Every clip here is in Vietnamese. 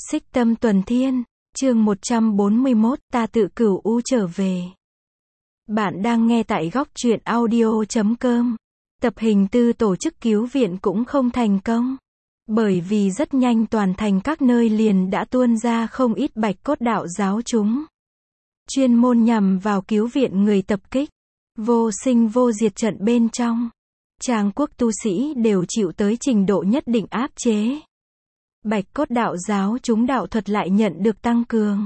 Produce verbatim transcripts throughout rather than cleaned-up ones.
Xích Tâm Tuần Thiên, chương một trăm bốn mươi mốt, ta tự cửu u trở về. Bạn đang nghe tại góc truyện audio chấm com. Tập hình tư tổ chức cứu viện cũng không thành công. Bởi vì rất nhanh toàn thành các nơi liền đã tuôn ra không ít bạch cốt đạo giáo chúng. Chuyên môn nhằm vào cứu viện người tập kích. Vô sinh vô diệt trận bên trong. Trang quốc tu sĩ đều chịu tới trình độ nhất định áp chế. Bạch cốt đạo giáo chúng đạo thuật lại nhận được tăng cường.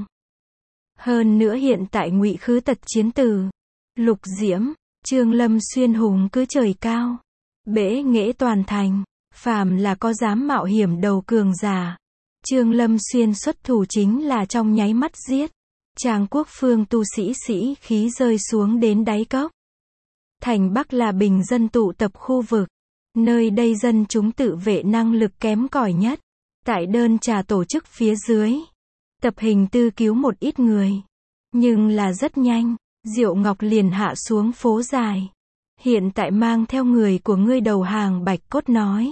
Hơn nữa hiện tại Ngụy Khứ Tật chiến tử, Lục Diễm, Trương Lâm xuyên hùng cứ trời cao, bẽ nghễ toàn thành, phàm là có dám mạo hiểm đầu cường giả. Trương Lâm xuyên xuất thủ chính là trong nháy mắt giết. Trang quốc phương tu sĩ sĩ khí rơi xuống đến đáy cốc. Thành Bắc là bình dân tụ tập khu vực, nơi đây dân chúng tự vệ năng lực kém cỏi nhất. Tại đơn trà tổ chức phía dưới, tập hình tư cứu một ít người. Nhưng là rất nhanh, Diệu Ngọc liền hạ xuống phố dài. Hiện tại mang theo người của ngươi đầu hàng bạch cốt nói.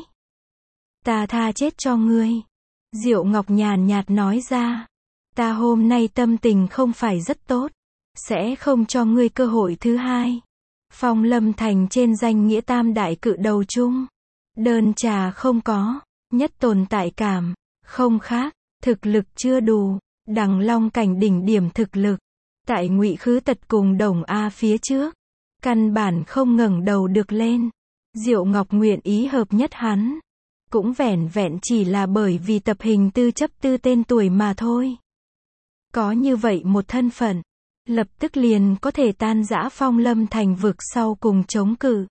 Ta tha chết cho ngươi. Diệu Ngọc nhàn nhạt nói ra. Ta hôm nay tâm tình không phải rất tốt. Sẽ không cho ngươi cơ hội thứ hai. Phong Lâm Thành trên danh nghĩa tam đại cự đầu chung. Đơn trà không có. Nhất tồn tại cảm, không khác, thực lực chưa đủ, Đằng Long cảnh đỉnh điểm thực lực. Tại Ngụy Khứ Tật cùng Đồng A phía trước, căn bản không ngẩng đầu được lên. Diệu Ngọc nguyện ý hợp nhất hắn, cũng vẻn vẹn chỉ là bởi vì tập hình tư chấp tư tên tuổi mà thôi. Có như vậy một thân phận, lập tức liền có thể tan rã Phong Lâm Thành vực sau cùng chống cự.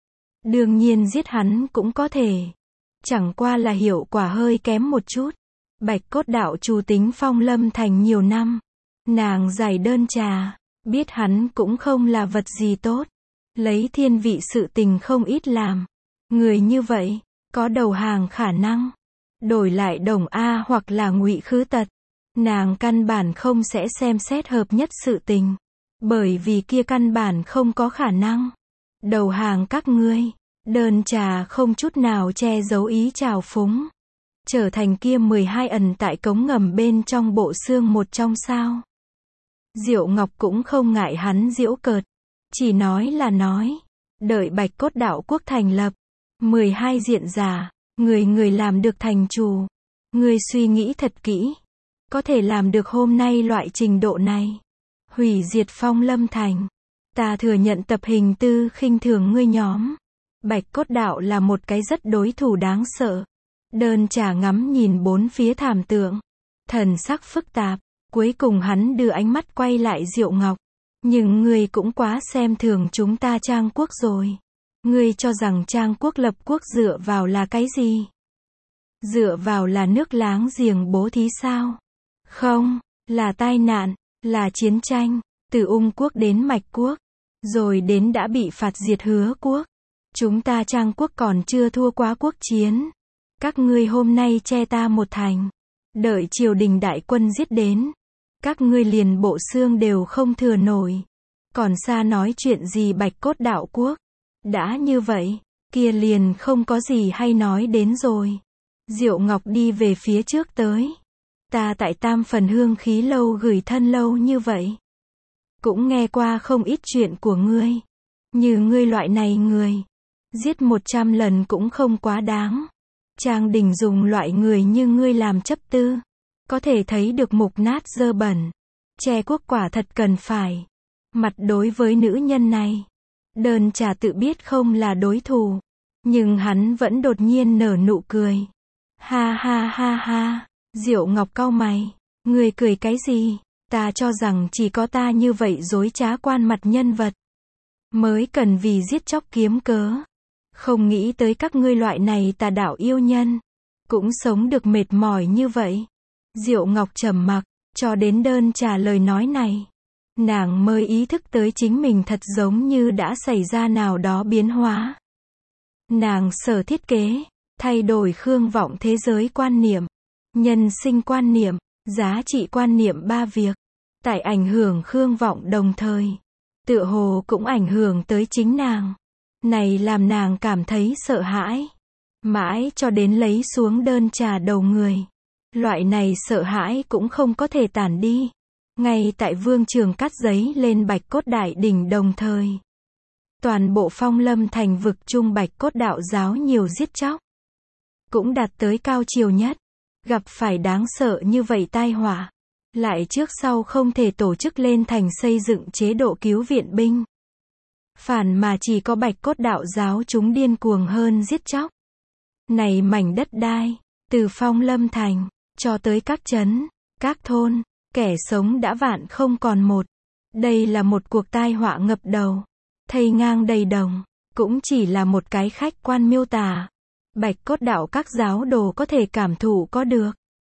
Đương nhiên giết hắn cũng có thể. Chẳng qua là hiệu quả hơi kém một chút. Bạch cốt đạo chủ tính Phong Lâm Thành nhiều năm. Nàng giải đơn trà, biết hắn cũng không là vật gì tốt. Lấy thiên vị sự tình không ít làm. Người như vậy, có đầu hàng khả năng. Đổi lại Đồng A hoặc là Ngụy Khứ Tật. Nàng căn bản không sẽ xem xét hợp nhất sự tình. Bởi vì kia căn bản không có khả năng. Đầu hàng các ngươi. Đơn trà không chút nào che giấu ý trào phúng. Trở thành kia mười hai ẩn tại cống ngầm bên trong bộ xương một trong sao. Diệu Ngọc cũng không ngại hắn giễu cợt. Chỉ nói là nói. Đợi bạch cốt đạo quốc thành lập. mười hai diện giả. Người người làm được thành chủ. Người suy nghĩ thật kỹ. Có thể làm được hôm nay loại trình độ này. Hủy diệt Phong Lâm Thành. Ta thừa nhận tập hình tư khinh thường ngươi nhóm. Bạch cốt đạo là một cái rất đối thủ đáng sợ. Đơn trà ngắm nhìn bốn phía thảm tượng. Thần sắc phức tạp. Cuối cùng hắn đưa ánh mắt quay lại Diệu Ngọc. Nhưng ngươi cũng quá xem thường chúng ta Trang quốc rồi. Ngươi cho rằng Trang quốc lập quốc dựa vào là cái gì? Dựa vào là nước láng giềng bố thí sao? Không, là tai nạn, là chiến tranh. Từ Ung quốc đến Mạch quốc. Rồi đến đã bị phạt diệt Hứa quốc. Chúng ta Trang quốc còn chưa thua quá quốc chiến. Các ngươi hôm nay che ta một thành. Đợi triều đình đại quân giết đến. Các ngươi liền bộ xương đều không thừa nổi. Còn xa nói chuyện gì bạch cốt đạo quốc. Đã như vậy, kia liền không có gì hay nói đến rồi. Diệu Ngọc đi về phía trước tới. Ta tại Tam Phần Hương Khí lâu gửi thân lâu như vậy. Cũng nghe qua không ít chuyện của ngươi. Như ngươi loại này người. Giết một trăm lần cũng không quá đáng. Trang đình dùng loại người như ngươi làm chấp tư. Có thể thấy được mục nát dơ bẩn. Che quốc quả thật cần phải. Mặt đối với nữ nhân này. Đơn trà tự biết không là đối thủ. Nhưng hắn vẫn đột nhiên nở nụ cười. Ha ha ha ha. Diệu Ngọc cau mày. Ngươi cười cái gì? Ta cho rằng chỉ có ta như vậy dối trá quan mặt nhân vật. Mới cần vì giết chóc kiếm cớ. Không nghĩ tới các ngươi loại này tà đạo yêu nhân. Cũng sống được mệt mỏi như vậy. Diệu Ngọc trầm mặc, cho đến đơn trà lời nói này. Nàng mới ý thức tới chính mình thật giống như đã xảy ra nào đó biến hóa. Nàng sở thiết kế, thay đổi Khương Vọng thế giới quan niệm, nhân sinh quan niệm, giá trị quan niệm ba việc. Tại ảnh hưởng Khương Vọng đồng thời. Tựa hồ cũng ảnh hưởng tới chính nàng. Này làm nàng cảm thấy sợ hãi. Mãi cho đến lấy xuống đơn trà đầu người. Loại này sợ hãi cũng không có thể tản đi. Ngay tại vương trường cắt giấy lên Bạch Cốt Đại Đỉnh đồng thời. Toàn bộ Phong Lâm Thành vực trung Bạch Cốt đạo giáo nhiều giết chóc. Cũng đạt tới cao chiều nhất. Gặp phải đáng sợ như vậy tai họa. Lại trước sau không thể tổ chức lên thành xây dựng chế độ cứu viện binh. Phản mà chỉ có Bạch Cốt đạo giáo chúng điên cuồng hơn giết chóc. Này mảnh đất đai, từ Phong Lâm Thành, cho tới các trấn, các thôn, kẻ sống đã vạn không còn một. Đây là một cuộc tai họa ngập đầu. Thây ngang đầy đồng, cũng chỉ là một cái khách quan miêu tả. Bạch Cốt đạo các giáo đồ có thể cảm thụ có được.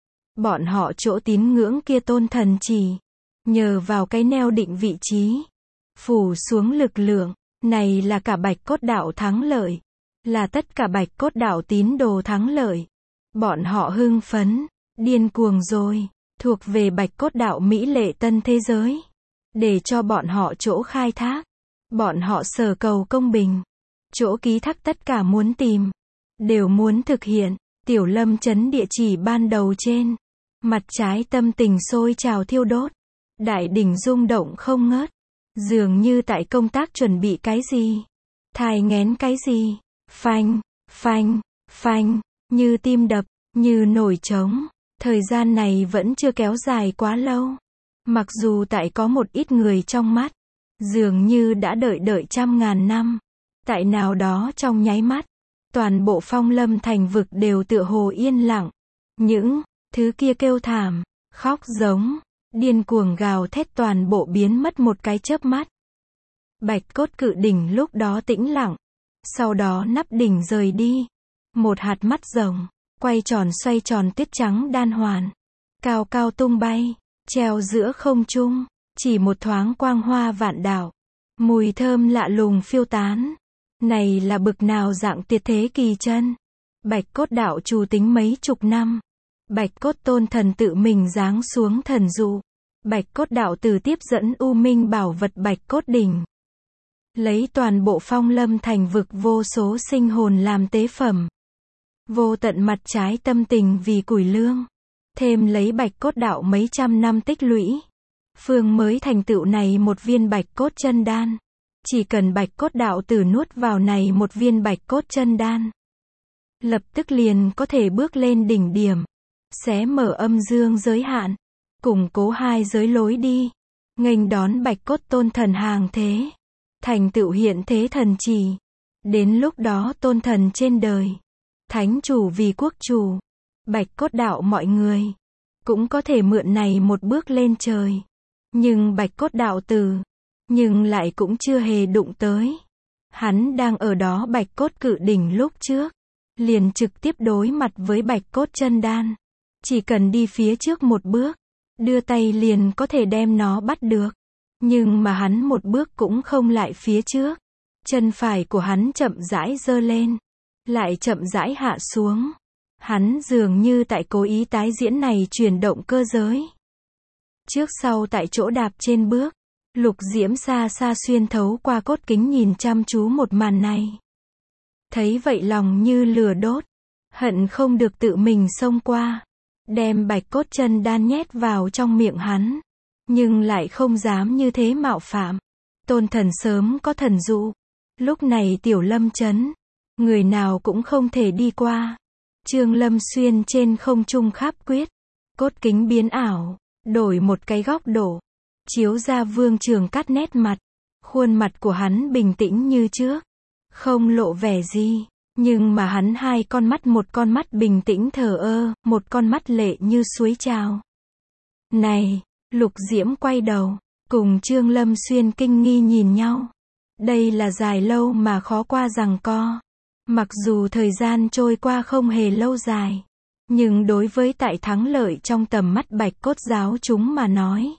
Bọn họ chỗ tín ngưỡng kia tôn thần chỉ. Nhờ vào cái neo định vị trí. Phủ xuống lực lượng. Này là cả Bạch Cốt đạo thắng lợi. Là tất cả Bạch Cốt đạo tín đồ thắng lợi. Bọn họ hưng phấn. Điên cuồng rồi. Thuộc về Bạch Cốt đạo mỹ lệ tân thế giới. Để cho bọn họ chỗ khai thác. Bọn họ sở cầu công bình. Chỗ ký thác tất cả muốn tìm. Đều muốn thực hiện. Tiểu Lâm trấn địa chỉ ban đầu trên. Mặt trái tâm tình sôi trào thiêu đốt. Đại đỉnh rung động không ngớt. Dường như tại công tác chuẩn bị cái gì. Thai nghén cái gì. Phanh, phanh, phanh. Như tim đập, như nổi trống. Thời gian này vẫn chưa kéo dài quá lâu. Mặc dù tại có một ít người trong mắt. Dường như đã đợi đợi trăm ngàn năm. Tại nào đó trong nháy mắt. Toàn bộ Phong Lâm Thành vực đều tựa hồ yên lặng. Những thứ kia kêu thảm, khóc giống, điên cuồng gào thét toàn bộ biến mất một cái chớp mắt. Bạch Cốt cự đỉnh lúc đó tĩnh lặng. Sau đó nắp đỉnh rời đi. Một hạt mắt rồng, quay tròn xoay tròn tuyết trắng đan hoàn. Cao cao tung bay, treo giữa không trung. Chỉ một thoáng quang hoa vạn đạo. Mùi thơm lạ lùng phiêu tán. Này là bực nào dạng tuyệt thế kỳ chân. Bạch Cốt đạo trù tính mấy chục năm. Bạch Cốt tôn thần tự mình giáng xuống thần dụ. Bạch Cốt đạo từ tiếp dẫn u minh bảo vật Bạch Cốt đỉnh. Lấy toàn bộ Phong Lâm Thành vực vô số sinh hồn làm tế phẩm. Vô tận mặt trái tâm tình vì củi lương. Thêm lấy Bạch Cốt đạo mấy trăm năm tích lũy. Phương mới thành tựu này một viên Bạch Cốt chân đan. Chỉ cần Bạch Cốt đạo tử nuốt vào này một viên Bạch Cốt chân đan. Lập tức liền có thể bước lên đỉnh điểm. Xé mở âm dương giới hạn. Củng cố hai giới lối đi. Nghênh đón Bạch Cốt tôn thần hàng thế. Thành tựu hiện thế thần chỉ. Đến lúc đó tôn thần trên đời. Thánh chủ vì quốc chủ. Bạch Cốt đạo mọi người. Cũng có thể mượn này một bước lên trời. Nhưng Bạch Cốt đạo tử. Nhưng lại cũng chưa hề đụng tới. Hắn đang ở đó Bạch Cốt cự đỉnh lúc trước. Liền trực tiếp đối mặt với Bạch Cốt chân đan. Chỉ cần đi phía trước một bước. Đưa tay liền có thể đem nó bắt được. Nhưng mà hắn một bước cũng không lại phía trước. Chân phải của hắn chậm rãi giơ lên. Lại chậm rãi hạ xuống. Hắn dường như tại cố ý tái diễn này chuyển động cơ giới. Trước sau tại chỗ đạp trên bước. Lục Diễm xa xa xuyên thấu qua cốt kính nhìn chăm chú một màn này. Thấy vậy lòng như lửa đốt. Hận không được tự mình xông qua. Đem Bạch Cốt chân đan nhét vào trong miệng hắn. Nhưng lại không dám như thế mạo phạm. Tôn thần sớm có thần dụ. Lúc này Tiểu Lâm trấn. Người nào cũng không thể đi qua. Trương Lâm Xuyên trên không trung kháp quyết. Cốt kính biến ảo. Đổi một cái góc độ. Chiếu ra Vương Trường Cắt nét mặt. Khuôn mặt của hắn bình tĩnh như trước. Không lộ vẻ gì. Nhưng mà hắn hai con mắt, một con mắt bình tĩnh thờ ơ, một con mắt lệ như suối trào. Này, Lục Diễm quay đầu, cùng Trương Lâm Xuyên kinh nghi nhìn nhau. Đây là dài lâu mà khó qua giằng co. Mặc dù thời gian trôi qua không hề lâu dài. Nhưng đối với tại thắng lợi trong tầm mắt Bạch Cốt giáo chúng mà nói.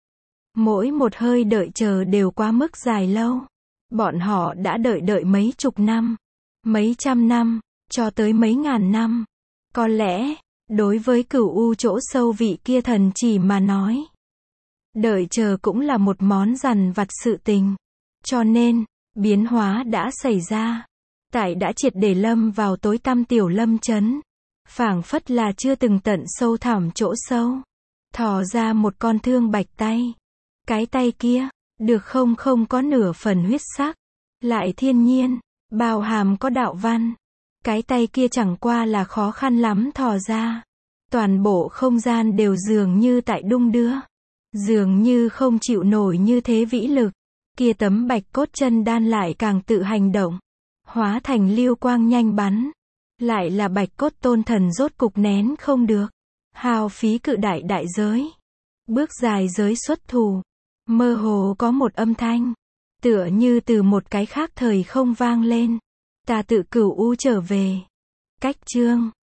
Mỗi một hơi đợi chờ đều quá mức dài lâu. Bọn họ đã đợi đợi mấy chục năm. Mấy trăm năm, cho tới mấy ngàn năm. Có lẽ, đối với Cửu U chỗ sâu vị kia thần chỉ mà nói. Đợi chờ cũng là một món dằn vặt sự tình. Cho nên, biến hóa đã xảy ra. Tại đã triệt để lâm vào tối tăm Tiểu Lâm trấn. phảng phất là chưa từng tận sâu thẳm chỗ sâu, thò ra một con thương bạch tay. Cái tay kia, được không không có nửa phần huyết sắc, lại thiên nhiên, bao hàm có đạo văn. Cái tay kia chẳng qua là khó khăn lắm thò ra. Toàn bộ không gian đều dường như tại đung đưa. Dường như không chịu nổi như thế vĩ lực. Kia tấm bạch cốt chân đan lại càng tự hành động. Hóa thành lưu quang nhanh bắn. Lại là bạch cốt tôn thần rốt cục nén không được. Hao phí cự đại đại giới. Bước dài giới xuất thủ. Mơ hồ có một âm thanh. Tựa như từ một cái khác thời không vang lên. Ta tự cửu u trở về. Cách chương